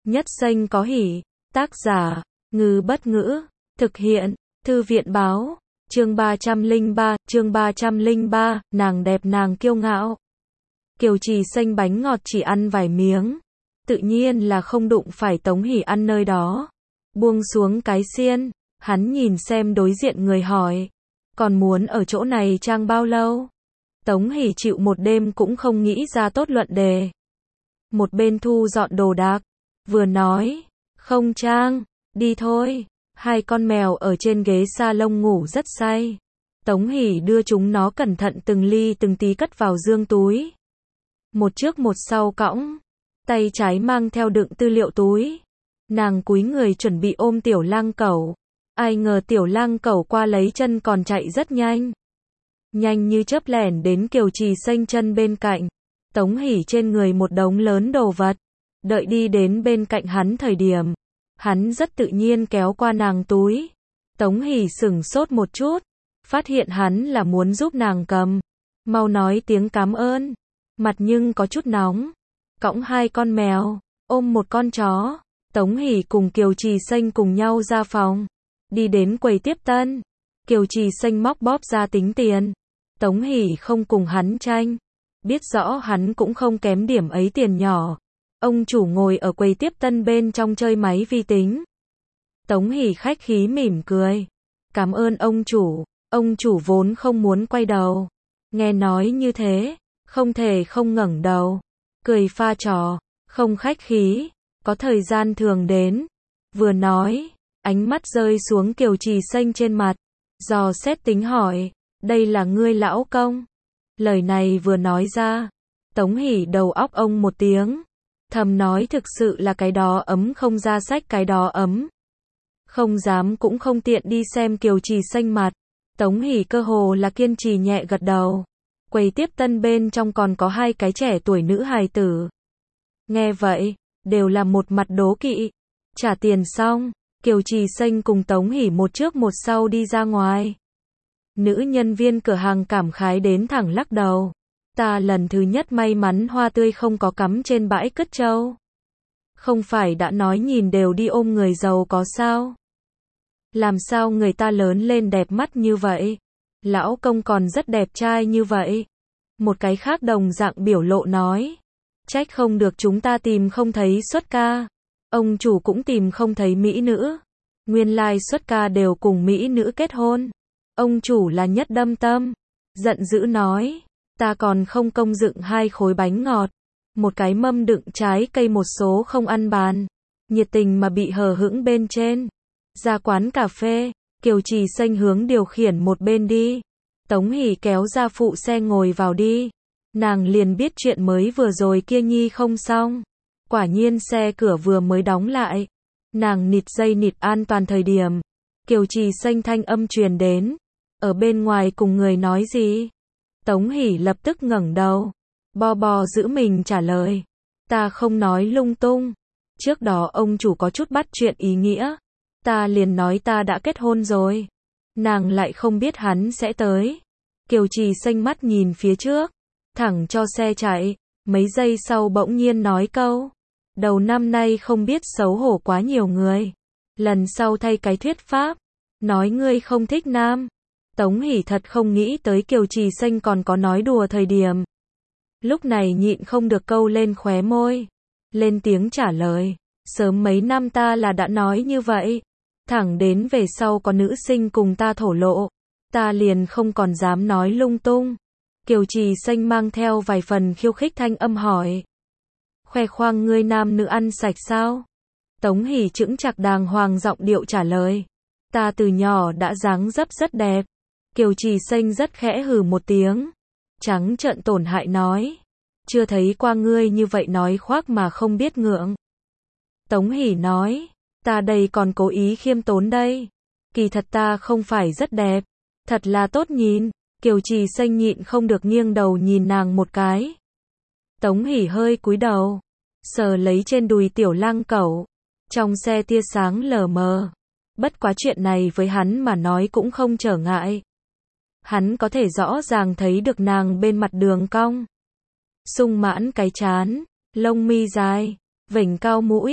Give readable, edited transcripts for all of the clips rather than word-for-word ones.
Nhất xanh có hỉ. Tác giả, Ngư Bất Ngữ. Thực hiện, Thư viện Báo. Chương 303, nàng đẹp nàng kiêu ngạo. Kiều Trì xanh bánh ngọt chỉ ăn vài miếng. Tự nhiên là không đụng phải Tống Hỷ ăn nơi đó. Buông xuống cái xiên, hắn nhìn xem đối diện người hỏi. Còn muốn ở chỗ này trang bao lâu? Tống Hỷ chịu một đêm cũng không nghĩ ra tốt luận đề. Một bên thu dọn đồ đạc, vừa nói, không trang, đi thôi. Hai con mèo ở trên ghế salon ngủ rất say. Tống Hỷ đưa chúng nó cẩn thận từng ly từng tí cất vào dương túi. Một trước một sau cõng, tay trái mang theo đựng tư liệu túi. Nàng cúi người chuẩn bị ôm tiểu lang cẩu. Ai ngờ tiểu lang cẩu qua lấy chân còn chạy rất nhanh. Nhanh như chớp lẻn đến Kiều Trì xanh chân bên cạnh. Tống Hỷ trên người một đống lớn đồ vật. Đợi đi đến bên cạnh hắn thời điểm, hắn rất tự nhiên kéo qua nàng túi. Tống Hỷ sửng sốt một chút, phát hiện hắn là muốn giúp nàng cầm. Mau nói tiếng cảm ơn. Mặt nhưng có chút nóng. Cõng hai con mèo, ôm một con chó. Tống Hỷ cùng Kiều Trì xanh cùng nhau ra phòng. Đi đến quầy tiếp tân. Kiều Trì xanh móc bóp ra tính tiền. Tống Hỷ không cùng hắn tranh. Biết rõ hắn cũng không kém điểm ấy tiền nhỏ. Ông chủ ngồi ở quầy tiếp tân bên trong chơi máy vi tính. Tống Hỷ khách khí mỉm cười. Cảm ơn ông chủ. Ông chủ vốn không muốn quay đầu. Nghe nói như thế, không thể không ngẩng đầu. Cười pha trò, không khách khí. Có thời gian thường đến. Vừa nói, ánh mắt rơi xuống Kiều Trì xanh trên mặt. Dò xét tính hỏi, đây là ngươi lão công? Lời này vừa nói ra, Tống Hỷ đầu óc ông một tiếng. Thầm nói thực sự là cái đó ấm không ra sách cái đó ấm. Không dám cũng không tiện đi xem Kiều Trì xanh mặt. Tống Hỷ cơ hồ là kiên trì nhẹ gật đầu. Quầy tiếp tân bên trong còn có hai cái trẻ tuổi nữ hài tử. Nghe vậy, đều là một mặt đố kỵ. Trả tiền xong, Kiều Trì xanh cùng Tống Hỷ một trước một sau đi ra ngoài. Nữ nhân viên cửa hàng cảm khái đến thẳng lắc đầu. Ta lần thứ nhất may mắn hoa tươi không có cắm trên bãi cất trâu. Không phải đã nói nhìn đều đi ôm người giàu có sao? Làm sao người ta lớn lên đẹp mắt như vậy? Lão công còn rất đẹp trai như vậy. Một cái khác đồng dạng biểu lộ nói. Trách không được chúng ta tìm không thấy xuất ca. Ông chủ cũng tìm không thấy mỹ nữ. Nguyên lai xuất ca đều cùng mỹ nữ kết hôn. Ông chủ là nhất đâm tâm. Giận dữ nói. Ta còn không công dựng hai khối bánh ngọt. Một cái mâm đựng trái cây một số không ăn bàn. Nhiệt tình mà bị hờ hững bên trên. Ra quán cà phê, Kiều Trì xanh hướng điều khiển một bên đi. Tống Hỷ kéo ra phụ xe ngồi vào đi. Nàng liền biết chuyện mới vừa rồi kia nhi không xong. Quả nhiên xe cửa vừa mới đóng lại. Nàng nịt dây nịt an toàn thời điểm. Kiều Trì xanh thanh âm truyền đến. Ở bên ngoài cùng người nói gì? Tống Hỷ lập tức ngẩng đầu. Bò giữ mình trả lời. Ta không nói lung tung. Trước đó ông chủ có chút bắt chuyện ý nghĩa. Ta liền nói ta đã kết hôn rồi. Nàng lại không biết hắn sẽ tới. Kiều Trì xanh mắt nhìn phía trước. Thẳng cho xe chạy. Mấy giây sau bỗng nhiên nói câu. Đầu năm nay không biết xấu hổ quá nhiều người. Lần sau thay cái thuyết pháp. Nói ngươi không thích nam. Tống Hỷ thật không nghĩ tới Kiều Trì xanh còn có nói đùa thời điểm. Lúc này nhịn không được câu lên khóe môi. Lên tiếng trả lời. Sớm mấy năm ta là đã nói như vậy. Thẳng đến về sau có nữ sinh cùng ta thổ lộ. Ta liền không còn dám nói lung tung. Kiều Trì xanh mang theo vài phần khiêu khích thanh âm hỏi. Khoe khoang ngươi nam nữ ăn sạch sao? Tống Hỷ chững chạc đàng hoàng giọng điệu trả lời. Ta từ nhỏ đã dáng dấp rất đẹp. Kiều Trì xanh rất khẽ hừ một tiếng. Trắng trợn tổn hại nói. Chưa thấy qua ngươi như vậy nói khoác mà không biết ngượng. Tống Hỷ nói. Ta đây còn cố ý khiêm tốn đây. Kỳ thật ta không phải rất đẹp. Thật là tốt nhìn. Kiều Trì xanh nhịn không được nghiêng đầu nhìn nàng một cái. Tống Hỷ hơi cúi đầu. Sờ lấy trên đùi tiểu lang cẩu. Trong xe tia sáng lờ mờ. Bất quá chuyện này với hắn mà nói cũng không trở ngại. Hắn có thể rõ ràng thấy được nàng bên mặt đường cong. Sung mãn cái trán. Lông mi dài. Vểnh cao mũi.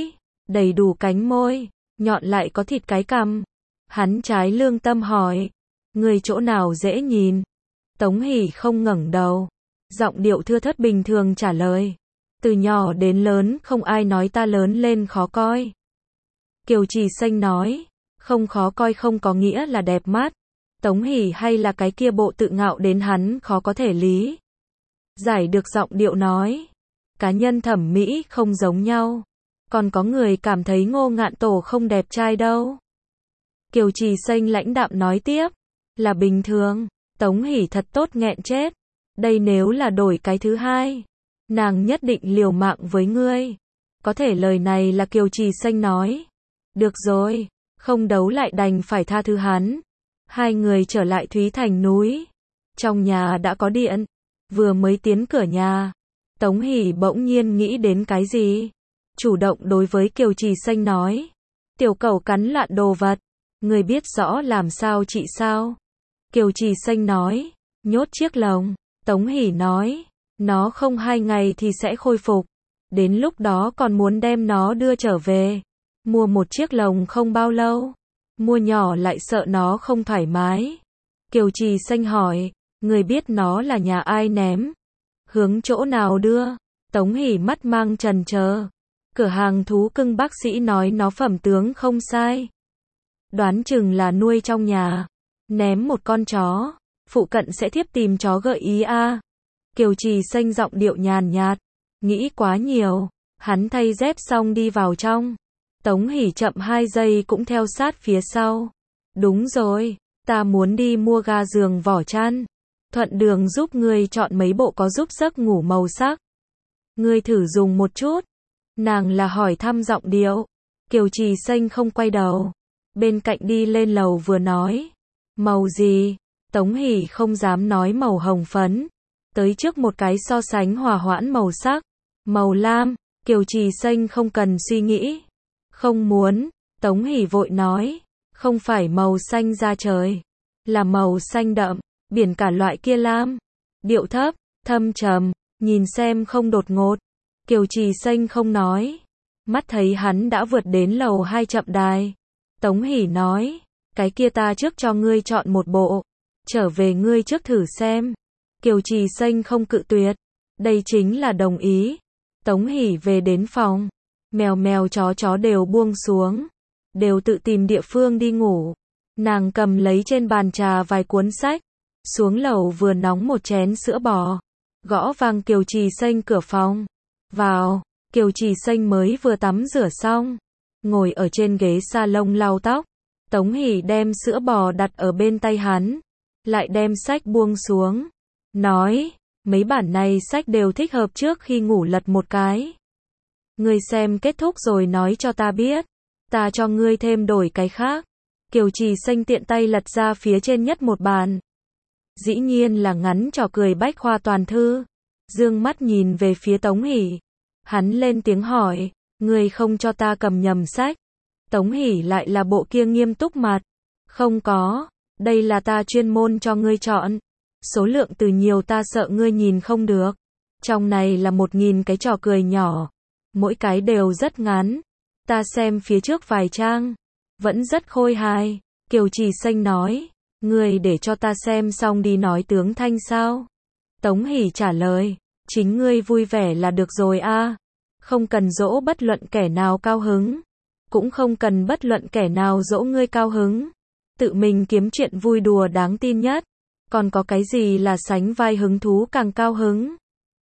đầy đủ cánh môi, nhọn lại có thịt cái cằm. Hắn trái lương tâm hỏi, người chỗ nào dễ nhìn? Tống Hỷ không ngẩng đầu, giọng điệu thưa thớt bình thường trả lời, từ nhỏ đến lớn không ai nói ta lớn lên khó coi. Kiều Trì Xanh nói, không khó coi không có nghĩa là đẹp mắt. Tống Hỷ hay là cái kia bộ tự ngạo đến hắn khó có thể lý giải được giọng điệu nói, cá nhân thẩm mỹ không giống nhau, còn có người cảm thấy Ngô Ngạn Tổ không đẹp trai đâu. Kiều Trì Xanh lãnh đạm nói tiếp, là bình thường. Tống Hỷ thật tốt nghẹn chết, đây nếu là đổi cái thứ hai, nàng nhất định liều mạng với ngươi. Có thể lời này là Kiều Trì Xanh nói. Được rồi, không đấu lại đành phải tha thứ hắn. Hai người trở lại Thúy Thành núi. Trong nhà đã có điện. Vừa mới tiến cửa nhà, Tống Hỷ bỗng nhiên nghĩ đến cái gì. Chủ động đối với Kiều Trì Xanh nói, tiểu cẩu cắn lạn đồ vật, người biết rõ làm sao trị sao? Kiều Trì Xanh nói, nhốt chiếc lồng. Tống Hỷ nói, nó không 2 ngày thì sẽ khôi phục. Đến lúc đó còn muốn đem nó đưa trở về. Mua một chiếc lồng không bao lâu. Mua nhỏ lại sợ nó không thoải mái. Kiều Trì Xanh hỏi, người biết nó là nhà ai ném? Hướng chỗ nào đưa? Tống Hỷ mắt mang chần chờ. Cửa hàng thú cưng bác sĩ nói nó phẩm tướng không sai. Đoán chừng là nuôi trong nhà. Ném một con chó, phụ cận sẽ thiếp tìm chó gợi ý a. Kiều Trì Xanh giọng điệu nhàn nhạt, nghĩ quá nhiều. Hắn thay dép xong đi vào trong. Tống Hỷ chậm 2 giây cũng theo sát phía sau. Đúng rồi, ta muốn đi mua ga giường vỏ chăn. Thuận đường giúp ngươi chọn mấy bộ có giúp giấc ngủ màu sắc. Ngươi thử dùng một chút. Nàng là hỏi thăm giọng điệu. Kiều Trì Xanh không quay đầu. Bên cạnh đi lên lầu vừa nói. Màu gì? Tống Hỷ không dám nói màu hồng phấn. Tới trước một cái so sánh hòa hoãn màu sắc. Màu lam. Kiều Trì Xanh không cần suy nghĩ. Không muốn. Tống Hỷ vội nói. Không phải màu xanh da trời. Là màu xanh đậm. Biển cả loại kia lam. Điệu thấp, thâm trầm. Nhìn xem không đột ngột. Kiều Trì Xanh không nói. Mắt thấy hắn đã vượt đến lầu 2 chậm đài. Tống Hỷ nói. Cái kia ta trước cho ngươi chọn một bộ. Trở về ngươi trước thử xem. Kiều Trì Xanh không cự tuyệt. Đây chính là đồng ý. Tống Hỷ về đến phòng. Mèo mèo chó đều buông xuống. Đều tự tìm địa phương đi ngủ. Nàng cầm lấy trên bàn trà vài cuốn sách. Xuống lầu vừa nóng một chén sữa bò. Gõ vang Kiều Trì Xanh cửa phòng. Vào. Kiều Trì Xanh mới vừa tắm rửa xong. Ngồi ở trên ghế salon lau tóc. Tống Hỷ đem sữa bò đặt ở bên tay hắn. Lại đem sách buông xuống. Nói, mấy bản này sách đều thích hợp trước khi ngủ lật một cái. Ngươi xem kết thúc rồi nói cho ta biết. Ta cho ngươi thêm đổi cái khác. Kiều Trì Xanh tiện tay lật ra phía trên nhất một bàn. Dĩ nhiên là ngắn trò cười bách khoa toàn thư. Dương mắt nhìn về phía Tống Hỷ. Hắn lên tiếng hỏi, ngươi không cho ta cầm nhầm sách. Tống Hỷ lại là bộ kia nghiêm túc mặt. Không có, đây là ta chuyên môn cho ngươi chọn. Số lượng từ nhiều ta sợ ngươi nhìn không được. Trong này là 1000 cái trò cười nhỏ. Mỗi cái đều rất ngắn. Ta xem phía trước vài trang. Vẫn rất khôi hài. Kiều Trì Xanh nói. Ngươi để cho ta xem xong đi nói tướng thanh sao? Tống Hỷ trả lời. Chính ngươi vui vẻ là được rồi a. Không cần dỗ bất luận kẻ nào cao hứng. Cũng không cần bất luận kẻ nào dỗ ngươi cao hứng. Tự mình kiếm chuyện vui đùa đáng tin nhất. Còn có cái gì là sánh vai hứng thú càng cao hứng?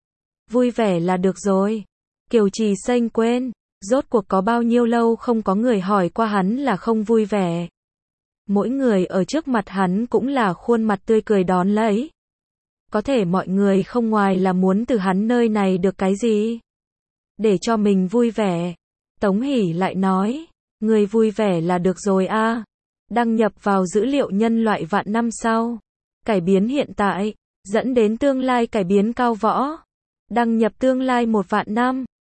Vui vẻ là được rồi. Kiều Trì Xanh quên. Rốt cuộc có bao nhiêu lâu không có người hỏi qua hắn là không vui vẻ. Mỗi người ở trước mặt hắn cũng là khuôn mặt tươi cười đón lấy. Có thể mọi người không ngoài là muốn từ hắn nơi này được cái gì. Để cho mình vui vẻ. Tống Hỷ lại nói. Người vui vẻ là được rồi a. Đăng nhập vào dữ liệu nhân loại vạn năm sau. Cải biến hiện tại. Dẫn đến tương lai cải biến cao võ. Đăng nhập tương lai 1 vạn năm.